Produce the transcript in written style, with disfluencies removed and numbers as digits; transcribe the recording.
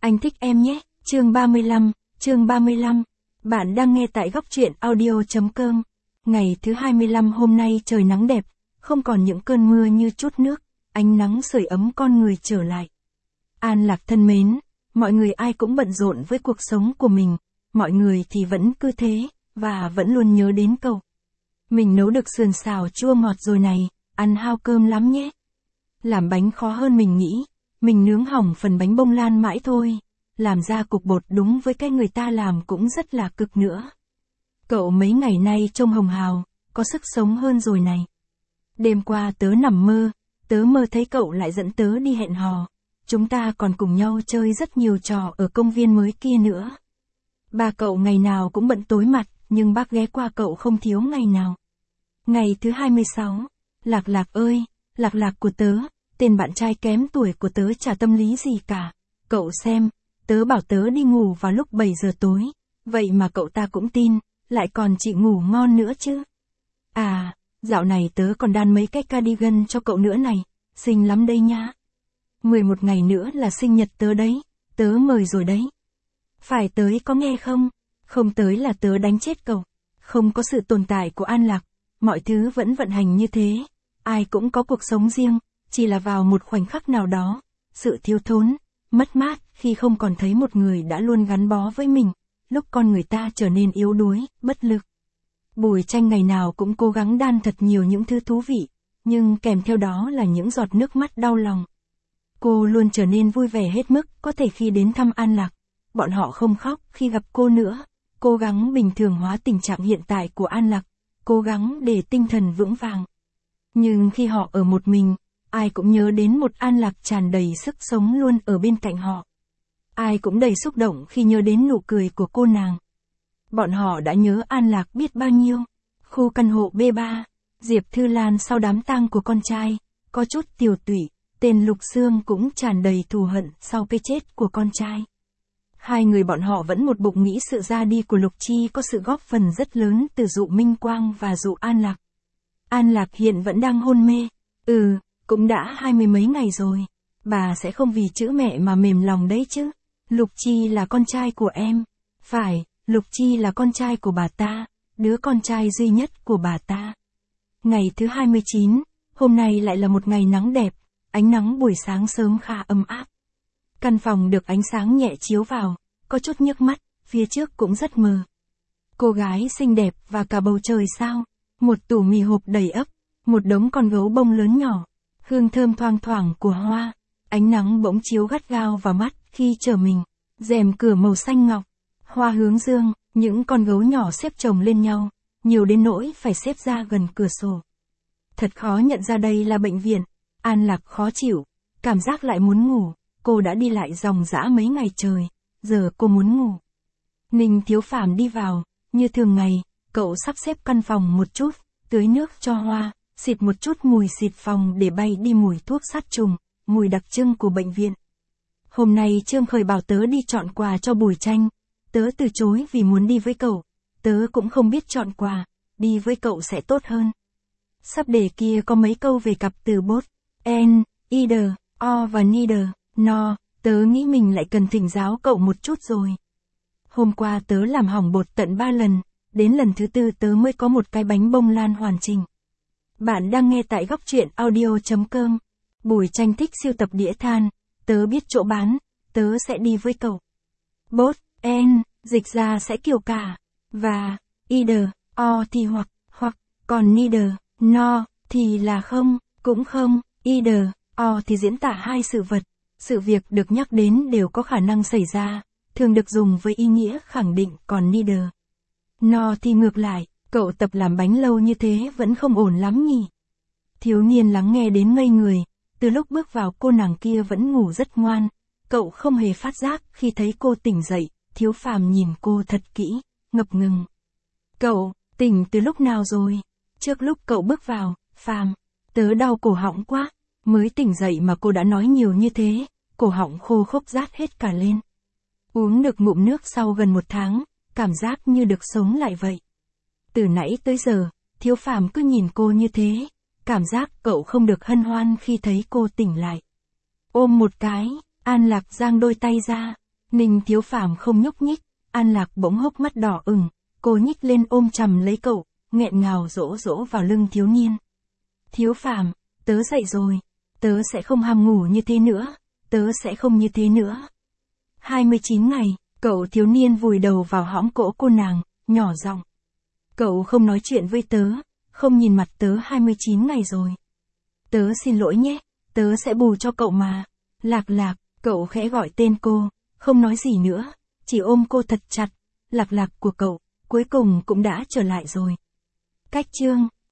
Anh thích em nhé, chương 35. Bạn đang nghe tại góc truyện audio.com. Ngày thứ 25 hôm nay trời nắng đẹp, không còn những cơn mưa như chút nước, ánh nắng sưởi ấm con người trở lại. An Lạc thân mến, mọi người ai cũng bận rộn với cuộc sống của mình, mọi người thì vẫn cứ thế, và vẫn luôn nhớ đến cậu. Mình nấu được sườn xào chua ngọt rồi này, ăn hao cơm lắm nhé. Làm bánh khó hơn mình nghĩ, mình nướng hỏng phần bánh bông lan mãi thôi. Làm ra cục bột đúng với cái người ta làm cũng rất là cực nữa. Cậu mấy ngày nay trông hồng hào, có sức sống hơn rồi này. Đêm qua tớ nằm mơ, tớ mơ thấy cậu lại dẫn tớ đi hẹn hò. Chúng ta còn cùng nhau chơi rất nhiều trò ở công viên mới kia nữa. Ba cậu ngày nào cũng bận tối mặt, nhưng bác ghé qua cậu không thiếu ngày nào. Ngày thứ 26, Lạc Lạc ơi, Lạc Lạc của tớ, tên bạn trai kém tuổi của tớ chả tâm lý gì cả. Cậu xem, tớ bảo tớ đi ngủ vào lúc 7 giờ tối, vậy mà cậu ta cũng tin, lại còn chị ngủ ngon nữa chứ. À, dạo này tớ còn đan mấy cái cardigan cho cậu nữa này, xinh lắm đây nha. 11 ngày nữa là sinh nhật tớ đấy, tớ mời rồi đấy. Phải tới có nghe không? Không tới là tớ đánh chết cậu. Không có sự tồn tại của An Lạc, mọi thứ vẫn vận hành như thế, ai cũng có cuộc sống riêng, chỉ là vào một khoảnh khắc nào đó, sự thiếu thốn, mất mát khi không còn thấy một người đã luôn gắn bó với mình, lúc con người ta trở nên yếu đuối, bất lực. Bùi Tranh ngày nào cũng cố gắng đan thật nhiều những thứ thú vị, nhưng kèm theo đó là những giọt nước mắt đau lòng. Cô luôn trở nên vui vẻ hết mức có thể khi đến thăm An Lạc. Bọn họ không khóc khi gặp cô nữa, cố gắng bình thường hóa tình trạng hiện tại của An Lạc, cố gắng để tinh thần vững vàng. Nhưng khi họ ở một mình, ai cũng nhớ đến một An Lạc tràn đầy sức sống luôn ở bên cạnh họ. Ai cũng đầy xúc động khi nhớ đến nụ cười của cô nàng. Bọn họ đã nhớ An Lạc biết bao nhiêu. Khu căn hộ B3, Diệp Thư Lan sau đám tang của con trai, có chút tiều tụy, tên Lục Sương cũng tràn đầy thù hận sau cái chết của con trai. Hai người bọn họ vẫn một bụng nghĩ sự ra đi của Lục Chi có sự góp phần rất lớn từ dụ Minh Quang và dụ An Lạc. An Lạc hiện vẫn đang hôn mê. Cũng đã 20 mấy ngày rồi. Bà sẽ không vì chữ mẹ mà mềm lòng đấy chứ. Lục Chi là con trai của em. Phải, Lục Chi là con trai của bà ta, đứa con trai duy nhất của bà ta. Ngày thứ 29, hôm nay lại là một ngày nắng đẹp, ánh nắng buổi sáng sớm khá ấm áp. Căn phòng được ánh sáng nhẹ chiếu vào, có chút nhức mắt, phía trước cũng rất mờ. Cô gái xinh đẹp và cả bầu trời sao, một tủ mì hộp đầy ắp, một đống con gấu bông lớn nhỏ, hương thơm thoang thoảng của hoa, ánh nắng bỗng chiếu gắt gao vào mắt khi trở mình, rèm cửa màu xanh ngọc, hoa hướng dương, những con gấu nhỏ xếp chồng lên nhau, nhiều đến nỗi phải xếp ra gần cửa sổ. Thật khó nhận ra đây là bệnh viện. An Lạc khó chịu, cảm giác lại muốn ngủ, cô đã đi lại ròng rã mấy ngày trời, giờ cô muốn ngủ. Ninh Thiếu Phàm đi vào, như thường ngày, cậu sắp xếp căn phòng một chút, tưới nước cho hoa, xịt một chút mùi xịt phòng để bay đi mùi thuốc sát trùng, mùi đặc trưng của bệnh viện. Hôm nay Trương Khởi bảo tớ đi chọn quà cho Bùi Tranh, tớ từ chối vì muốn đi với cậu, tớ cũng không biết chọn quà, đi với cậu sẽ tốt hơn. Sắp đề kia có mấy câu về cặp từ both, and, either, or và neither, nor, tớ nghĩ mình lại cần thỉnh giáo cậu một chút rồi. Hôm qua tớ làm hỏng bột tận 3 lần, đến lần thứ 4 tớ mới có một cái bánh bông lan hoàn chỉnh. Bạn đang nghe tại góc truyện audio.com. Bùi Tranh thích sưu tập đĩa than, tớ biết chỗ bán, tớ sẽ đi với cậu. Both, and, dịch ra sẽ kiểu cả, và, either, or thì hoặc, còn neither, nor, thì là không, cũng không, either, or thì diễn tả hai sự vật, sự việc được nhắc đến đều có khả năng xảy ra, thường được dùng với ý nghĩa khẳng định, còn neither, nor thì ngược lại, cậu tập làm bánh lâu như thế vẫn không ổn lắm nhỉ. Thiếu niên lắng nghe đến ngây người, từ lúc bước vào cô nàng kia vẫn ngủ rất ngoan, cậu không hề phát giác khi thấy cô tỉnh dậy, Thiếu Phàm nhìn cô thật kỹ, ngập ngừng. Cậu, tỉnh từ lúc nào rồi? Trước lúc cậu bước vào, Phàm, tớ đau cổ họng quá, mới tỉnh dậy mà cô đã nói nhiều như thế, cổ họng khô khốc rát hết cả lên. Uống được ngụm nước sau gần 1 tháng, cảm giác như được sống lại vậy. Từ nãy tới giờ, Thiếu Phàm cứ nhìn cô như thế, cảm giác cậu không được hân hoan khi thấy cô tỉnh lại. Ôm một cái, An Lạc giang đôi tay ra, Ninh Thiếu Phàm không nhúc nhích, An Lạc bỗng hốc mắt đỏ ửng, cô nhích lên ôm chầm lấy cậu, nghẹn ngào dỗ dỗ vào lưng thiếu niên. Thiếu Phàm, tớ dậy rồi, tớ sẽ không ham ngủ như thế nữa, tớ sẽ không như thế nữa. 29 ngày, cậu thiếu niên vùi đầu vào hõm cổ cô nàng, nhỏ giọng. Cậu không nói chuyện với tớ, không nhìn mặt tớ 29 ngày rồi. Tớ xin lỗi nhé, tớ sẽ bù cho cậu mà. Lạc Lạc, cậu khẽ gọi tên cô, không nói gì nữa, chỉ ôm cô thật chặt. Lạc Lạc của cậu, cuối cùng cũng đã trở lại rồi. Cách chương